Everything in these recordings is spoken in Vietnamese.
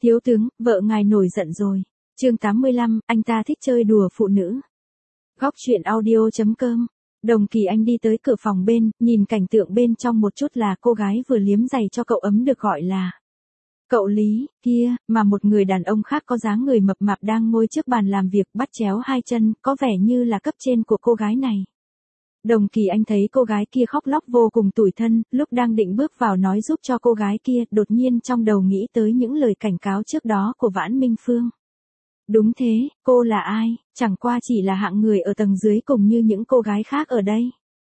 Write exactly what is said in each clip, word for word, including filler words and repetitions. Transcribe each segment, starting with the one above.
Thiếu tướng, vợ ngài nổi giận rồi. Chương tám mươi lăm, anh ta thích chơi đùa phụ nữ. Góc truyện audio chấm com. Đồng Kỳ Anh đi tới cửa phòng bên, nhìn cảnh tượng bên trong một chút là cô gái vừa liếm giày cho cậu ấm được gọi là cậu Lý, kia, mà một người đàn ông khác có dáng người mập mạp đang ngồi trước bàn làm việc bắt chéo hai chân, có vẻ như là cấp trên của cô gái này. Đồng Kỳ Anh thấy cô gái kia khóc lóc vô cùng tủi thân, lúc đang định bước vào nói giúp cho cô gái kia, đột nhiên trong đầu nghĩ tới những lời cảnh cáo trước đó của Vãn Minh Phương. Đúng thế, cô là ai, chẳng qua chỉ là hạng người ở tầng dưới cùng như những cô gái khác ở đây.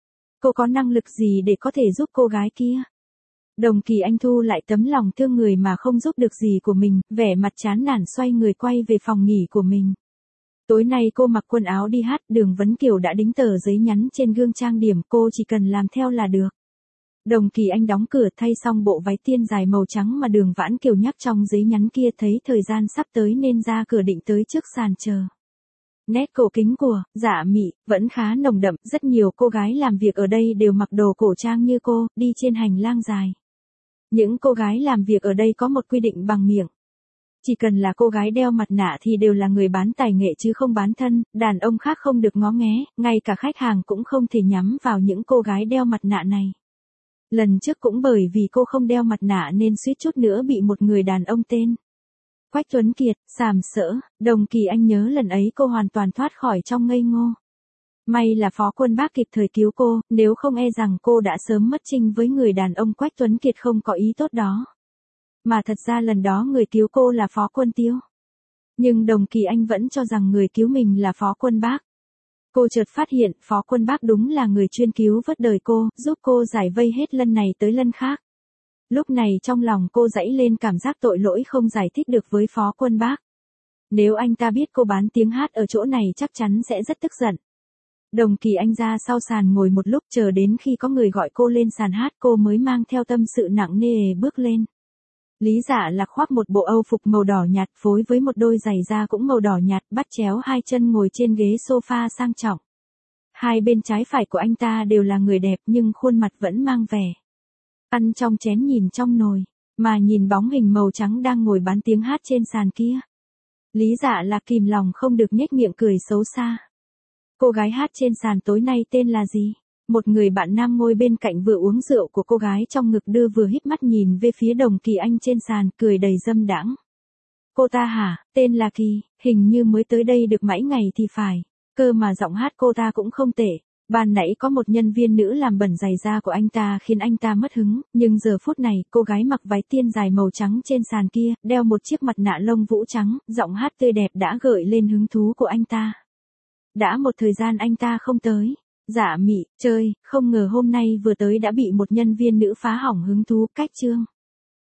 Cô có năng lực gì để có thể giúp cô gái kia? Đồng Kỳ Anh thu lại tấm lòng thương người mà không giúp được gì của mình, vẻ mặt chán nản xoay người quay về phòng nghỉ của mình. Tối nay cô mặc quần áo đi hát, Đường Vấn Kiều đã đính tờ giấy nhắn trên gương trang điểm, cô chỉ cần làm theo là được. Đồng Kỳ Anh đóng cửa thay xong bộ váy tiên dài màu trắng mà Đường Vãn Kiều nhắc trong giấy nhắn kia, thấy thời gian sắp tới nên ra cửa định tới trước sàn chờ. Nét cổ kính của Dạ Mị vẫn khá nồng đậm, rất nhiều cô gái làm việc ở đây đều mặc đồ cổ trang như cô, đi trên hành lang dài. Những cô gái làm việc ở đây có một quy định bằng miệng. Chỉ cần là cô gái đeo mặt nạ thì đều là người bán tài nghệ chứ không bán thân, đàn ông khác không được ngó nghé, ngay cả khách hàng cũng không thể nhắm vào những cô gái đeo mặt nạ này. Lần trước cũng bởi vì cô không đeo mặt nạ nên suýt chút nữa bị một người đàn ông tên Quách Tuấn Kiệt sàm sỡ. Đồng Kỳ Anh nhớ lần ấy cô hoàn toàn thoát khỏi trong ngây ngô. May là Phó Quân Bác kịp thời cứu cô, nếu không e rằng cô đã sớm mất trinh với người đàn ông Quách Tuấn Kiệt không có ý tốt đó. Mà thật ra lần đó người cứu cô là Phó Quân Tiêu. Nhưng Đồng Kỳ Anh vẫn cho rằng người cứu mình là Phó Quân Bác. Cô chợt phát hiện Phó Quân Bác đúng là người chuyên cứu vớt đời cô, giúp cô giải vây hết lần này tới lần khác. Lúc này trong lòng cô dẫy lên cảm giác tội lỗi không giải thích được với Phó Quân Bác. Nếu anh ta biết cô bán tiếng hát ở chỗ này chắc chắn sẽ rất tức giận. Đồng Kỳ Anh ra sau sàn ngồi một lúc, chờ đến khi có người gọi cô lên sàn hát cô mới mang theo tâm sự nặng nề bước lên. Lý Dạ Lạc khoác một bộ âu phục màu đỏ nhạt phối với một đôi giày da cũng màu đỏ nhạt, bắt chéo hai chân ngồi trên ghế sofa sang trọng. Hai bên trái phải của anh ta đều là người đẹp nhưng khuôn mặt vẫn mang vẻ ăn trong chén nhìn trong nồi, mà nhìn bóng hình màu trắng đang ngồi bán tiếng hát trên sàn kia. Lý Dạ Lạc kìm lòng không được nhếch miệng cười xấu xa. Cô gái hát trên sàn tối nay tên là gì? Một người bạn nam ngồi bên cạnh vừa uống rượu của cô gái trong ngực đưa vừa híp mắt nhìn về phía Đồng Kỳ Anh trên sàn, cười đầy dâm đãng. Cô ta hả, tên là Kỳ, hình như mới tới đây được mấy ngày thì phải. Cơ mà giọng hát cô ta cũng không tệ. Ban nãy có một nhân viên nữ làm bẩn giày da của anh ta khiến anh ta mất hứng, nhưng giờ phút này cô gái mặc váy tiên dài màu trắng trên sàn kia, đeo một chiếc mặt nạ lông vũ trắng, giọng hát tươi đẹp đã gợi lên hứng thú của anh ta. Đã một thời gian anh ta không tới. Dạ Mị, chơi, không ngờ hôm nay vừa tới đã bị một nhân viên nữ phá hỏng hứng thú. Cách chương.